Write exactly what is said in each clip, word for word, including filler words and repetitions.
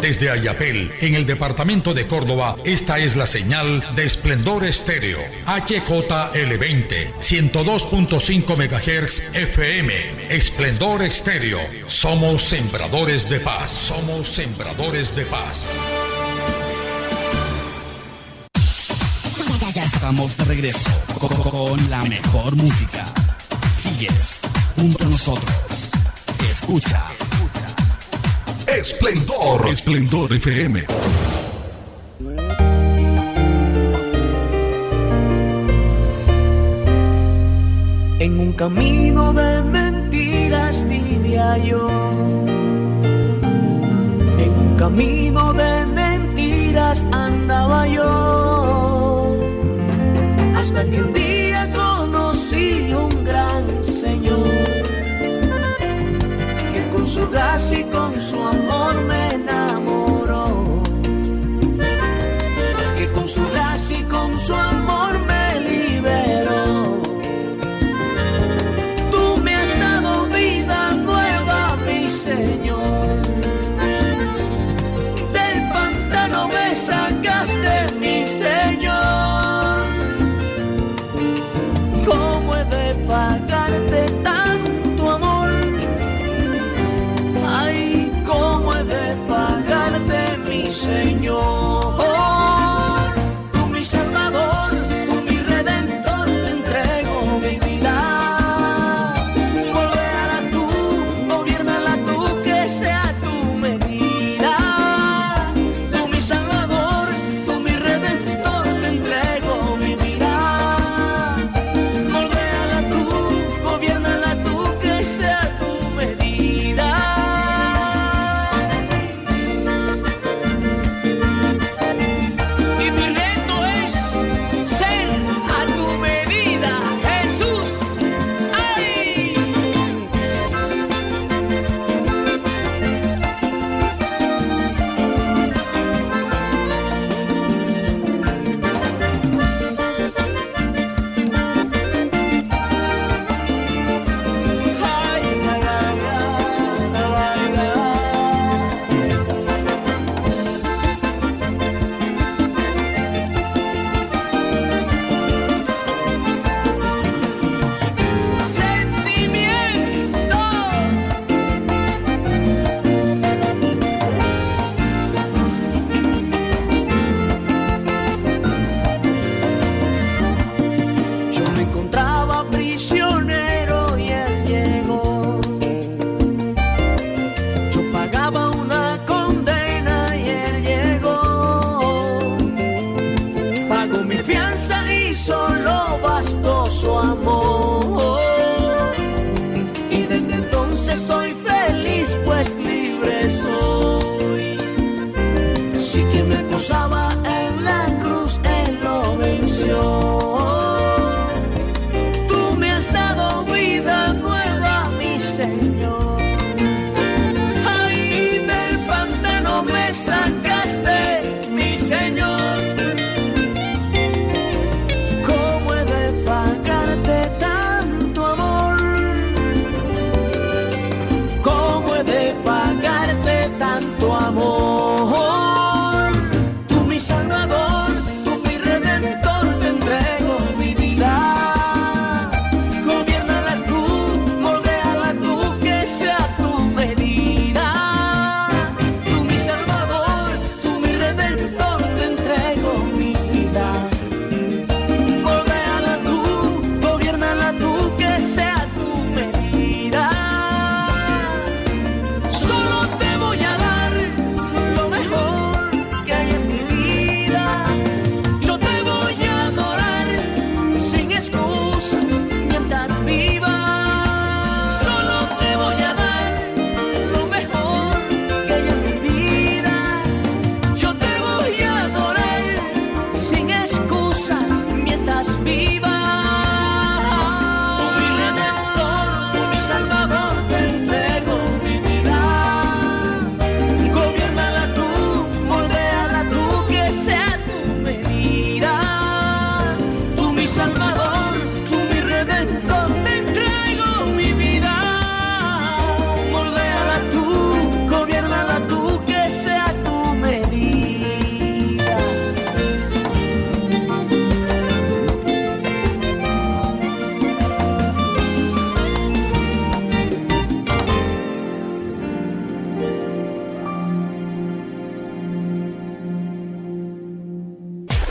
Desde Ayapel, en el departamento de Córdoba, esta es la señal de Esplendor Estéreo. H J L veinte, ciento dos punto cinco megahertz F M. Esplendor Estéreo. Somos sembradores de paz. Somos sembradores de paz. Ya estamos de regreso con la mejor música. Sigues junto a nosotros. Escucha. Esplendor. Esplendor F M. En un camino de mentiras vivía yo. En un camino de mentiras andaba yo. Hasta que un día conocí un gran Señor, que con su gracia y con su amor me enamoró, que con su gracia y con su amor me liberó. Tú me has dado vida nueva, mi Señor, del pantano me sacaste, mi Señor. ¿Cómo he de pagarte tanto amor? Ay, ¿cómo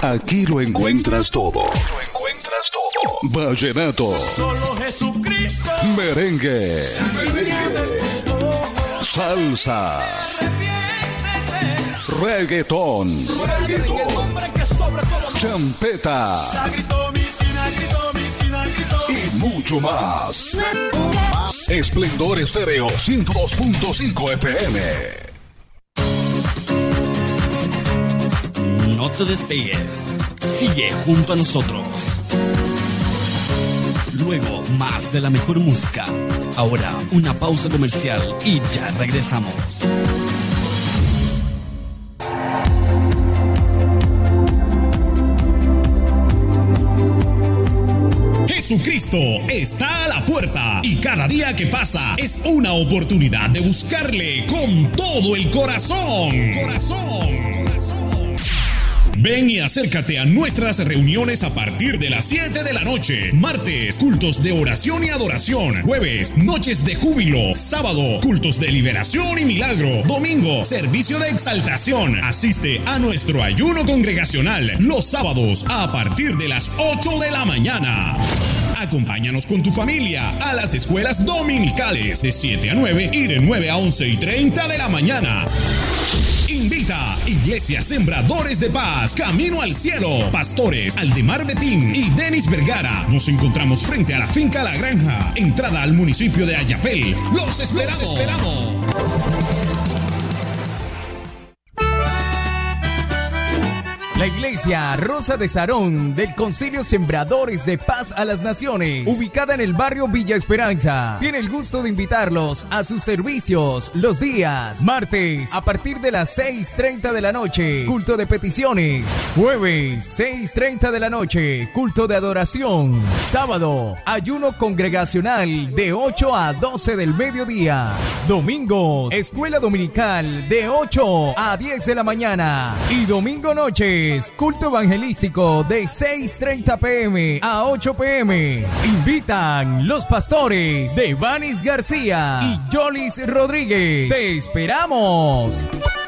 Aquí lo encuentras todo. Lo encuentras todo. Vallenato. Solo Jesucristo. Merengue. Merengue. Salsa. Reggaetón. Reggaetón. Champeta. Y mucho más. Esplendor Estéreo ciento dos punto cinco F M. No te despegues. Sigue junto a nosotros. Luego, más de la mejor música. Ahora, una pausa comercial y ya regresamos. Jesucristo está a la puerta y cada día que pasa es una oportunidad de buscarle con todo el corazón. Corazón. Ven y acércate a nuestras reuniones a partir de las siete de la noche. Martes, cultos de oración y adoración. Jueves, noches de júbilo. Sábado, cultos de liberación y milagro. Domingo, servicio de exaltación. Asiste a nuestro ayuno congregacional los sábados a partir de las ocho de la mañana. Acompáñanos con tu familia a las escuelas dominicales de siete a nueve y de nueve a once y treinta de la mañana. Invita Iglesia Sembradores de Paz, Camino al Cielo, Pastores Aldemar Betín y Denis Vergara. Nos encontramos frente a la finca La Granja, entrada al municipio de Ayapel. Los esperamos. Los esperamos. La Iglesia Rosa de Sarón del Concilio Sembradores de Paz a las Naciones, ubicada en el barrio Villa Esperanza, tiene el gusto de invitarlos a sus servicios los días martes a partir de las seis treinta de la noche, culto de peticiones; jueves, seis treinta de la noche, culto de adoración; sábado, ayuno congregacional de ocho a doce del mediodía; domingos, escuela dominical de ocho a diez de la mañana; y domingo noche, culto evangelístico de seis treinta pm a ocho pm. Invitan los pastores de Vanis García y Jolis Rodríguez. ¡Te esperamos!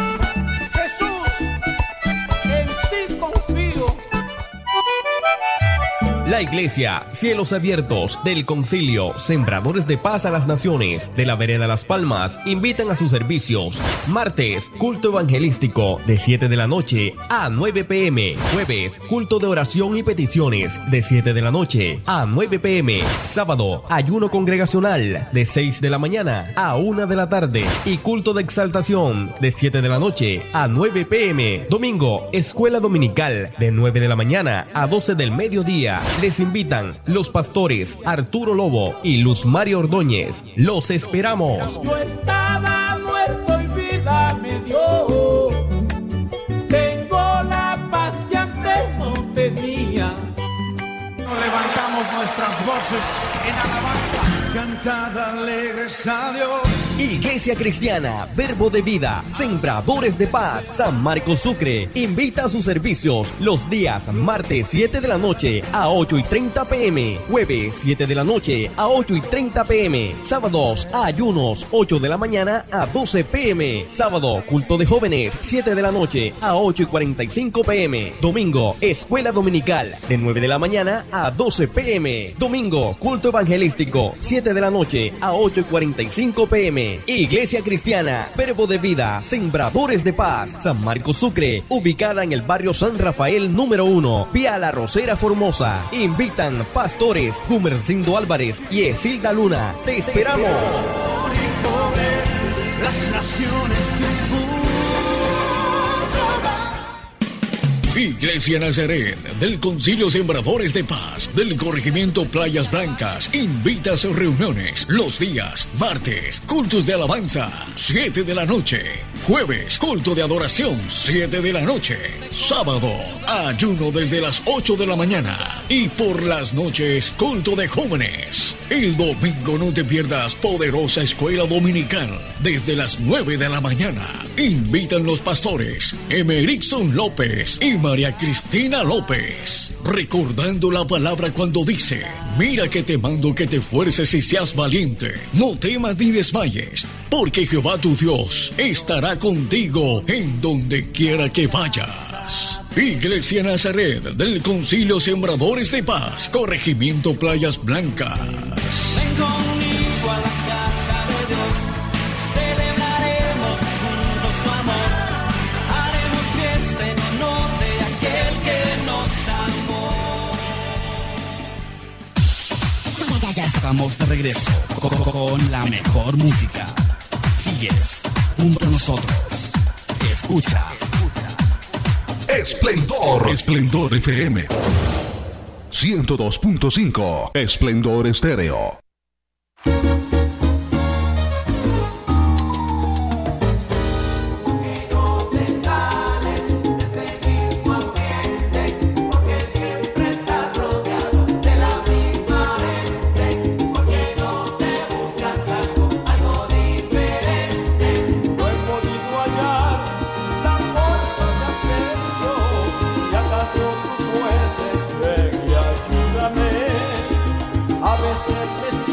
La Iglesia Cielos Abiertos del Concilio Sembradores de Paz a las Naciones de la Vereda Las Palmas invitan a sus servicios. Martes, culto evangelístico de siete de la noche a nueve pm. Jueves, culto de oración y peticiones de siete de la noche a nueve pm. Sábado, ayuno congregacional de seis de la mañana a una de la tarde. Y culto de exaltación de siete de la noche a nueve pm. Domingo, escuela dominical de nueve de la mañana a doce del mediodía. Les invitan los pastores Arturo Lobo y Luz Mario Ordóñez. Los esperamos. Yo estaba muerto y vida me dio. Tengo la paz que antes no tenía. Levantamos nuestras voces en alabanza. Cantad alegres a Dios. Iglesia Cristiana Verbo de Vida Sembradores de Paz San Marcos Sucre invita a sus servicios los días martes siete de la noche a ocho y treinta pm, jueves siete de la noche a ocho y treinta pm, sábados ayunos ocho de la mañana a doce pm, sábado culto de jóvenes siete de la noche a ocho y cuarenta y cinco pm, domingo escuela dominical de nueve de la mañana a doce pm, domingo culto evangelístico siete de la noche a ocho y cuarenta y cinco pm. Iglesia Cristiana Verbo de Vida Sembradores de Paz San Marcos Sucre, ubicada en el barrio San Rafael número uno, vía La Rosera Formosa. Invitan pastores Gumercindo Álvarez y Esilda Luna. Te esperamos. Las naciones Iglesia Nazaret del Concilio Sembradores de Paz del Corregimiento Playas Blancas invita a sus reuniones los días martes, cultos de alabanza siete de la noche, jueves, culto de adoración siete de la noche, sábado, ayuno desde las ocho de la mañana y por las noches, culto de jóvenes. El domingo no te pierdas poderosa escuela dominical desde las nueve de la mañana. Invitan los pastores Emerikson López y María Cristina López, recordando la palabra cuando dice: mira que te mando que te esfuerces y seas valiente, no temas ni desmayes, porque Jehová tu Dios estará contigo en donde quiera que vayas. Iglesia Nazaret del Concilio Sembradores de Paz, Corregimiento Playas Blancas. Ven conmigo a la casa de Dios, celebraremos juntos su amor, haremos fiesta en honor de aquel que nos amó. Ya estamos de regreso con la mejor música. Sigues junto a nosotros. Escucha. Esplendor. Esplendor F M. ciento dos punto cinco. Esplendor Estéreo. A veces me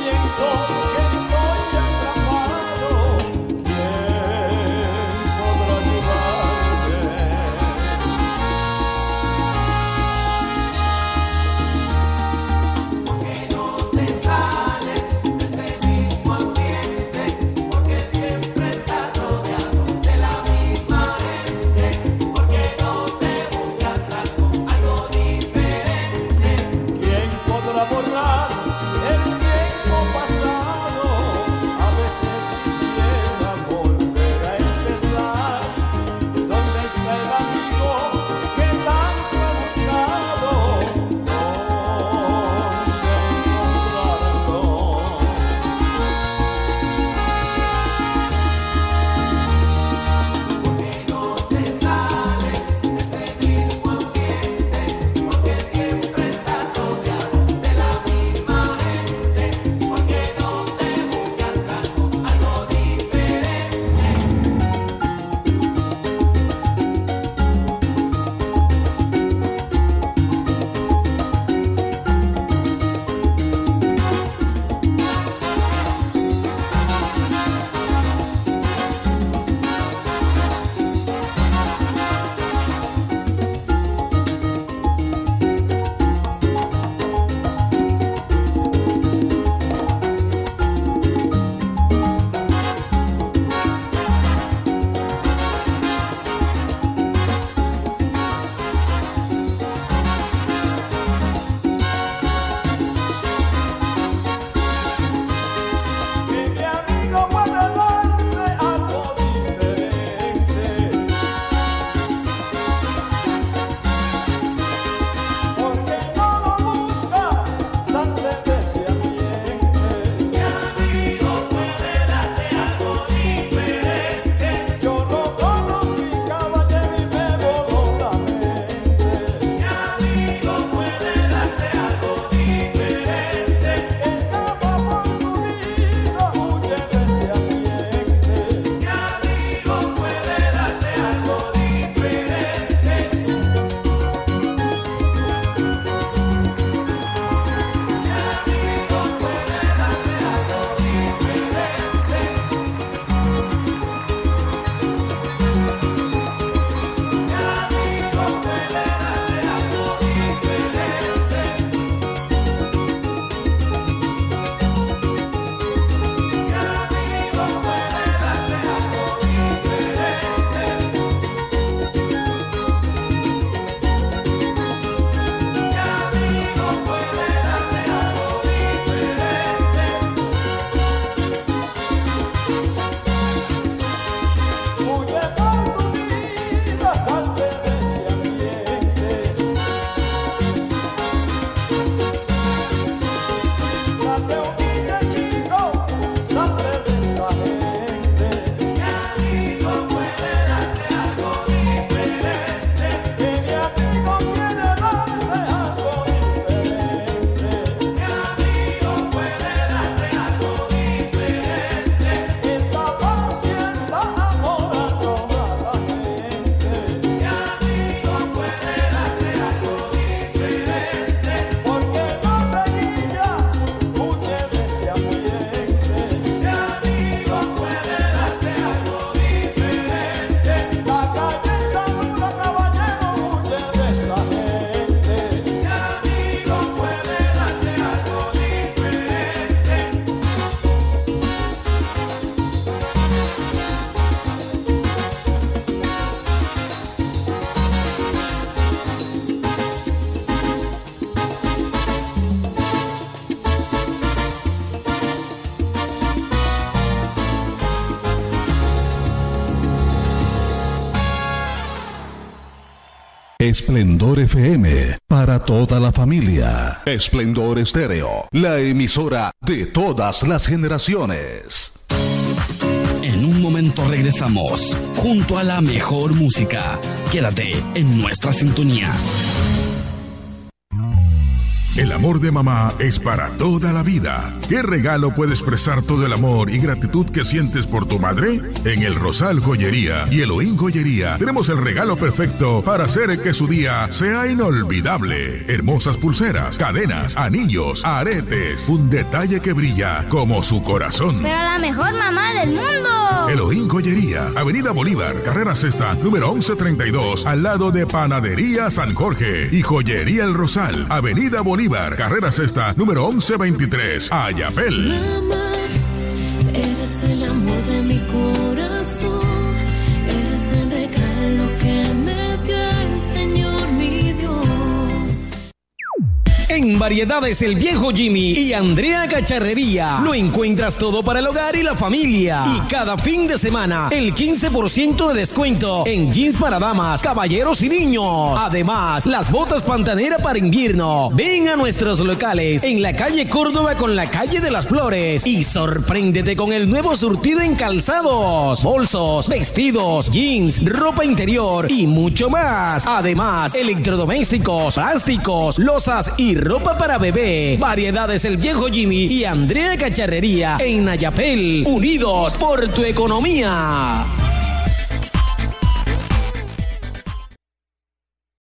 Esplendor F M, para toda la familia. Esplendor Estéreo, la emisora de todas las generaciones. En un momento regresamos, junto a la mejor música. Quédate en nuestra sintonía. El amor de mamá es para toda la vida. ¿Qué regalo puede expresar todo el amor y gratitud que sientes por tu madre? En El Rosal Joyería y Elohim Joyería tenemos el regalo perfecto para hacer que su día sea inolvidable. Hermosas pulseras, cadenas, anillos, aretes, un detalle que brilla como su corazón. Pero la mejor mamá del mundo. Elohim Joyería, Avenida Bolívar, Carrera Sexta, número once treinta y dos, al lado de Panadería San Jorge. Y Joyería El Rosal, Avenida Bolívar, Carrera Sexta, número once veintitrés, Ayapel. Mamá, eres el amor de mi corazón, eres el regalo que me dio el Señor mi Dios. En Variedades El Viejo Jimmy y Andrea Cacharrería lo encuentras todo para el hogar y la familia. Y cada fin de semana el quince por ciento de descuento en jeans para damas, caballeros y niños. Además, las botas Pantanera para invierno. Ven a nuestros locales en la calle Córdoba con la calle de las Flores y sorpréndete con el nuevo surtido en calzados, bolsos, vestidos, jeans, ropa interior y mucho más. Además, electrodomésticos, plásticos, losas y ropa para bebé. Variedades El Viejo Jimmy y Andrea Cacharrería en Ayapel, unidos por tu economía.